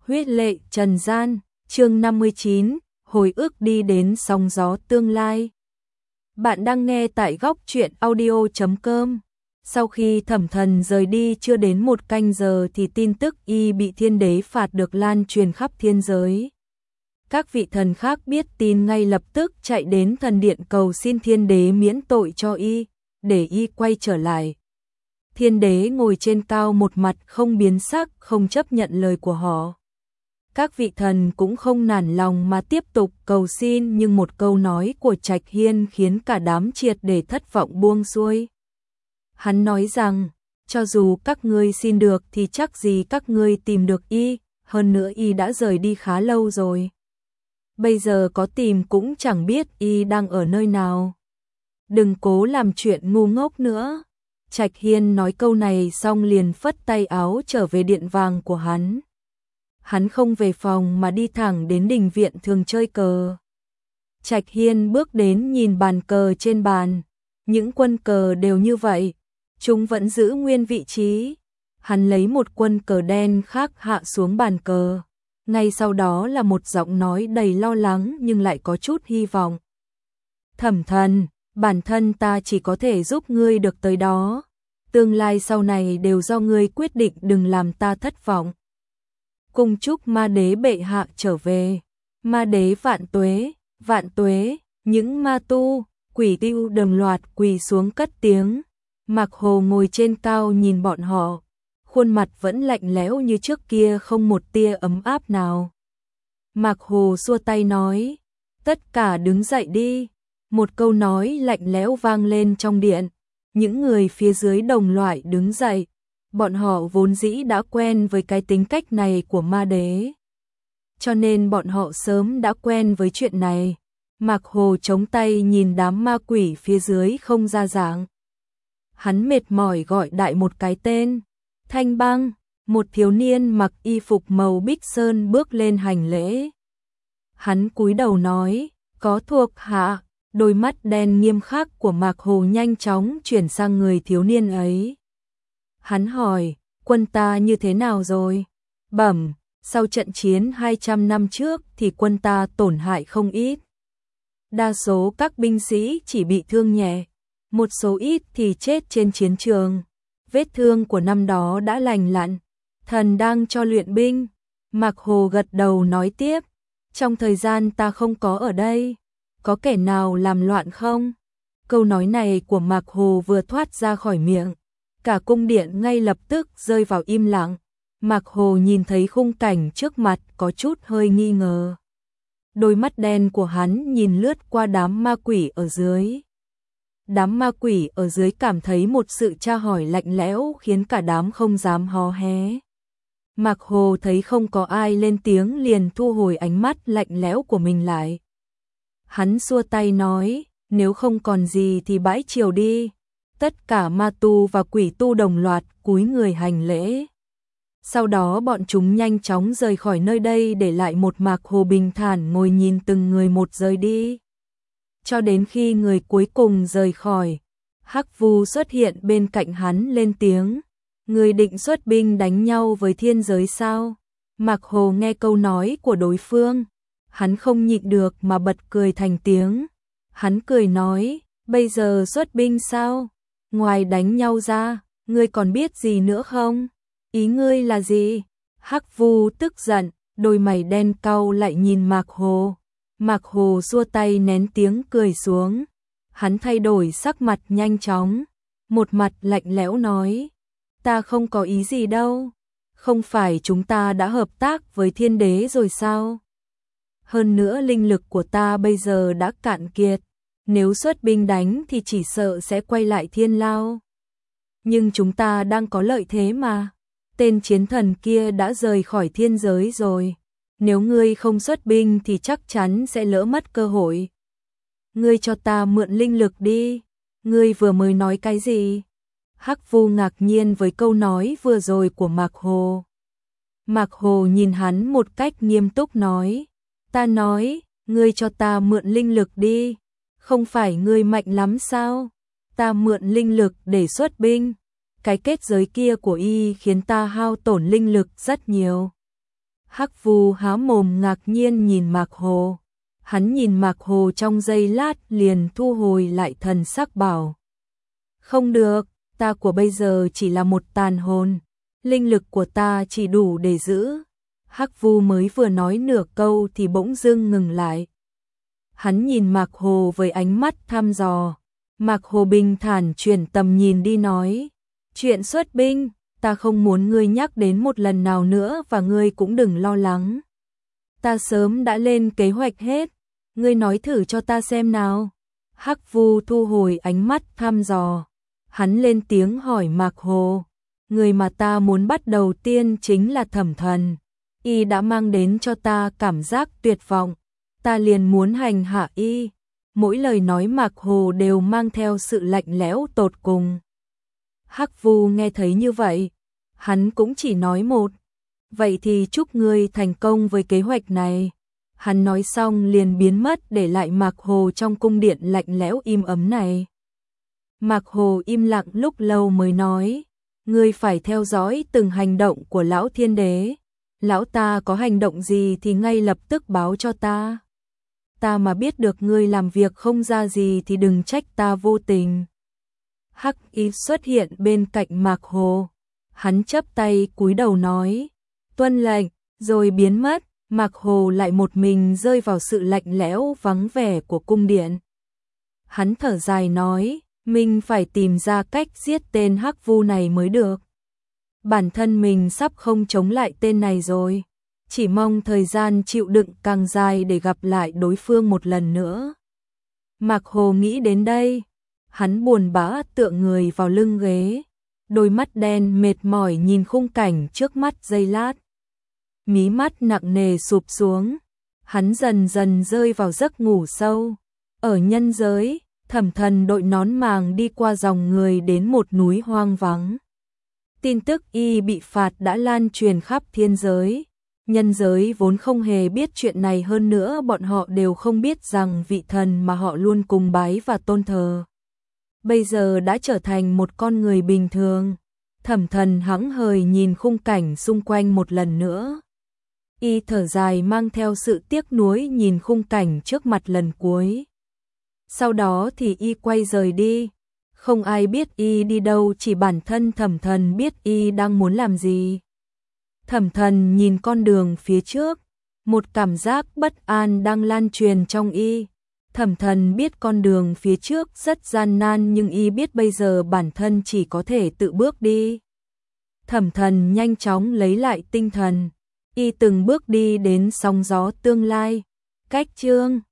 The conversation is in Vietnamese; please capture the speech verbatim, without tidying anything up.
Huyết lệ trần gian, chương năm mươi chín, hồi ức đi đến sóng gió tương lai. Bạn đang nghe tại góc truyện audio chấm com. Sau khi Thẩm Thần rời đi chưa đến một canh giờ thì tin tức y bị thiên đế phạt được lan truyền khắp thiên giới. Các vị thần khác biết tin ngay lập tức chạy đến thần điện cầu xin thiên đế miễn tội cho y, để y quay trở lại. Thiên đế ngồi trên cao một mặt không biến sắc, không chấp nhận lời của họ. Các vị thần cũng không nản lòng mà tiếp tục cầu xin, nhưng một câu nói của Trạch Hiên khiến cả đám triệt để thất vọng buông xuôi. Hắn nói rằng, cho dù các ngươi xin được thì chắc gì các ngươi tìm được y, hơn nữa y đã rời đi khá lâu rồi. Bây giờ có tìm cũng chẳng biết y đang ở nơi nào. Đừng cố làm chuyện ngu ngốc nữa. Trạch Hiên nói câu này xong liền phất tay áo trở về điện vàng của hắn. Hắn không về phòng mà đi thẳng đến đình viện thường chơi cờ. Trạch Hiên bước đến nhìn bàn cờ trên bàn. Những quân cờ đều như vậy, chúng vẫn giữ nguyên vị trí. Hắn lấy một quân cờ đen khác hạ xuống bàn cờ. Ngay sau đó là một giọng nói đầy lo lắng nhưng lại có chút hy vọng. Thẩm Thần, bản thân ta chỉ có thể giúp ngươi được tới đó. Tương lai sau này đều do ngươi quyết định, đừng làm ta thất vọng. Cùng chúc ma đế bệ hạ trở về. Ma đế vạn tuế, vạn tuế, những ma tu, quỷ tiêu đồng loạt quỳ xuống cất tiếng. Mạc Hồ ngồi trên cao nhìn bọn họ, khuôn mặt vẫn lạnh lẽo như trước kia, không một tia ấm áp nào. Mạc Hồ xua tay nói, tất cả đứng dậy đi. Một câu nói lạnh lẽo vang lên trong điện. Những người phía dưới đồng loại đứng dậy. Bọn họ vốn dĩ đã quen với cái tính cách này của ma đế, cho nên bọn họ sớm đã quen với chuyện này. Mạc Hồ chống tay nhìn đám ma quỷ phía dưới không ra dạng. Hắn mệt mỏi gọi đại một cái tên. Thanh Băng, một thiếu niên mặc y phục màu bích sơn bước lên hành lễ. Hắn cúi đầu nói, có thuộc hạ. Đôi mắt đen nghiêm khắc của Mạc Hồ nhanh chóng chuyển sang người thiếu niên ấy. Hắn hỏi, quân ta như thế nào rồi? Bẩm, sau trận chiến hai trăm năm trước thì quân ta tổn hại không ít. Đa số các binh sĩ chỉ bị thương nhẹ, một số ít thì chết trên chiến trường. Vết thương của năm đó đã lành lặn, thần đang cho luyện binh. Mạc Hồ gật đầu nói tiếp, trong thời gian ta không có ở đây, có kẻ nào làm loạn không? Câu nói này của Mạc Hồ vừa thoát ra khỏi miệng, cả cung điện ngay lập tức rơi vào im lặng. Mạc Hồ nhìn thấy khung cảnh trước mặt có chút hơi nghi ngờ. Đôi mắt đen của hắn nhìn lướt qua đám ma quỷ ở dưới. Đám ma quỷ ở dưới cảm thấy một sự tra hỏi lạnh lẽo khiến cả đám không dám hó hé. Mạc Hồ thấy không có ai lên tiếng liền thu hồi ánh mắt lạnh lẽo của mình lại. Hắn xua tay nói, nếu không còn gì thì bãi triều đi. Tất cả ma tu và quỷ tu đồng loạt cúi người hành lễ. Sau đó bọn chúng nhanh chóng rời khỏi nơi đây, để lại một Mạc Hồ bình thản ngồi nhìn từng người một rời đi. Cho đến khi người cuối cùng rời khỏi, Hắc Vu xuất hiện bên cạnh hắn lên tiếng, người định xuất binh đánh nhau với thiên giới sao? Mạc Hồ nghe câu nói của đối phương, hắn không nhịn được mà bật cười thành tiếng. Hắn cười nói, bây giờ xuất binh sao? Ngoài đánh nhau ra, ngươi còn biết gì nữa không? Ý ngươi là gì? Hắc Vu tức giận, đôi mày đen cau lại nhìn Mạc Hồ. Mạc Hồ xua tay nén tiếng cười xuống. Hắn thay đổi sắc mặt nhanh chóng, một mặt lạnh lẽo nói, ta không có ý gì đâu. Không phải chúng ta đã hợp tác với thiên đế rồi sao? Hơn nữa linh lực của ta bây giờ đã cạn kiệt, nếu xuất binh đánh thì chỉ sợ sẽ quay lại thiên lao. Nhưng chúng ta đang có lợi thế mà. Tên chiến thần kia đã rời khỏi thiên giới rồi. Nếu ngươi không xuất binh thì chắc chắn sẽ lỡ mất cơ hội. Ngươi cho ta mượn linh lực đi. Ngươi vừa mới nói cái gì? Hắc Vu ngạc nhiên với câu nói vừa rồi của Mạc Hồ. Mạc Hồ nhìn hắn một cách nghiêm túc nói, ta nói, ngươi cho ta mượn linh lực đi. Không phải ngươi mạnh lắm sao? Ta mượn linh lực để xuất binh. Cái kết giới kia của y khiến ta hao tổn linh lực rất nhiều. Hắc Vu há mồm ngạc nhiên nhìn Mạc Hồ. Hắn nhìn Mạc Hồ trong giây lát liền thu hồi lại thần sắc bảo. Không được, ta của bây giờ chỉ là một tàn hồn. Linh lực của ta chỉ đủ để giữ. Hắc Vu mới vừa nói nửa câu thì bỗng dưng ngừng lại. Hắn nhìn Mạc Hồ với ánh mắt thăm dò. Mạc Hồ bình thản chuyển tầm nhìn đi nói. Chuyện xuất binh, ta không muốn ngươi nhắc đến một lần nào nữa và ngươi cũng đừng lo lắng. Ta sớm đã lên kế hoạch hết, ngươi nói thử cho ta xem nào. Hắc Vu thu hồi ánh mắt thăm dò. Hắn lên tiếng hỏi Mạc Hồ. Người mà ta muốn bắt đầu tiên chính là Thẩm Thần. Y đã mang đến cho ta cảm giác tuyệt vọng. Ta liền muốn hành hạ y. Mỗi lời nói Mạc Hồ đều mang theo sự lạnh lẽo tột cùng. Hắc Vu nghe thấy như vậy, hắn cũng chỉ nói một. Vậy thì chúc ngươi thành công với kế hoạch này. Hắn nói xong liền biến mất để lại Mạc Hồ trong cung điện lạnh lẽo im ấm này. Mạc Hồ im lặng lúc lâu mới nói. Ngươi phải theo dõi từng hành động của Lão Thiên Đế. Lão ta có hành động gì thì ngay lập tức báo cho ta. Ta mà biết được ngươi làm việc không ra gì thì đừng trách ta vô tình. Hắc Y xuất hiện bên cạnh Mạc Hồ. Hắn chắp tay cúi đầu nói. Tuân lệnh, rồi biến mất. Mạc Hồ lại một mình rơi vào sự lạnh lẽo vắng vẻ của cung điện. Hắn thở dài nói. Mình phải tìm ra cách giết tên Hắc Vu này mới được. Bản thân mình sắp không chống lại tên này rồi. Chỉ mong thời gian chịu đựng càng dài để gặp lại đối phương một lần nữa. Mạc Hồ nghĩ đến đây. Hắn buồn bã tựa người vào lưng ghế. Đôi mắt đen mệt mỏi nhìn khung cảnh trước mắt giây lát. Mí mắt nặng nề sụp xuống. Hắn dần dần rơi vào giấc ngủ sâu. Ở nhân giới, Thẩm Thần đội nón màng đi qua dòng người đến một núi hoang vắng. Tin tức y bị phạt đã lan truyền khắp thiên giới. Nhân giới vốn không hề biết chuyện này, hơn nữa bọn họ đều không biết rằng vị thần mà họ luôn cung bái và tôn thờ bây giờ đã trở thành một con người bình thường. Thẩm Thần hững hờ nhìn khung cảnh xung quanh một lần nữa. Y thở dài mang theo sự tiếc nuối nhìn khung cảnh trước mặt lần cuối. Sau đó thì y quay rời đi. Không ai biết y đi đâu, chỉ bản thân Thẩm Thần biết y đang muốn làm gì. Thẩm Thần nhìn con đường phía trước, một cảm giác bất an đang lan truyền trong y. Thẩm Thần biết con đường phía trước rất gian nan, nhưng y biết bây giờ bản thân chỉ có thể tự bước đi. Thẩm Thần nhanh chóng lấy lại tinh thần, y từng bước đi đến sóng gió tương lai. Cách chương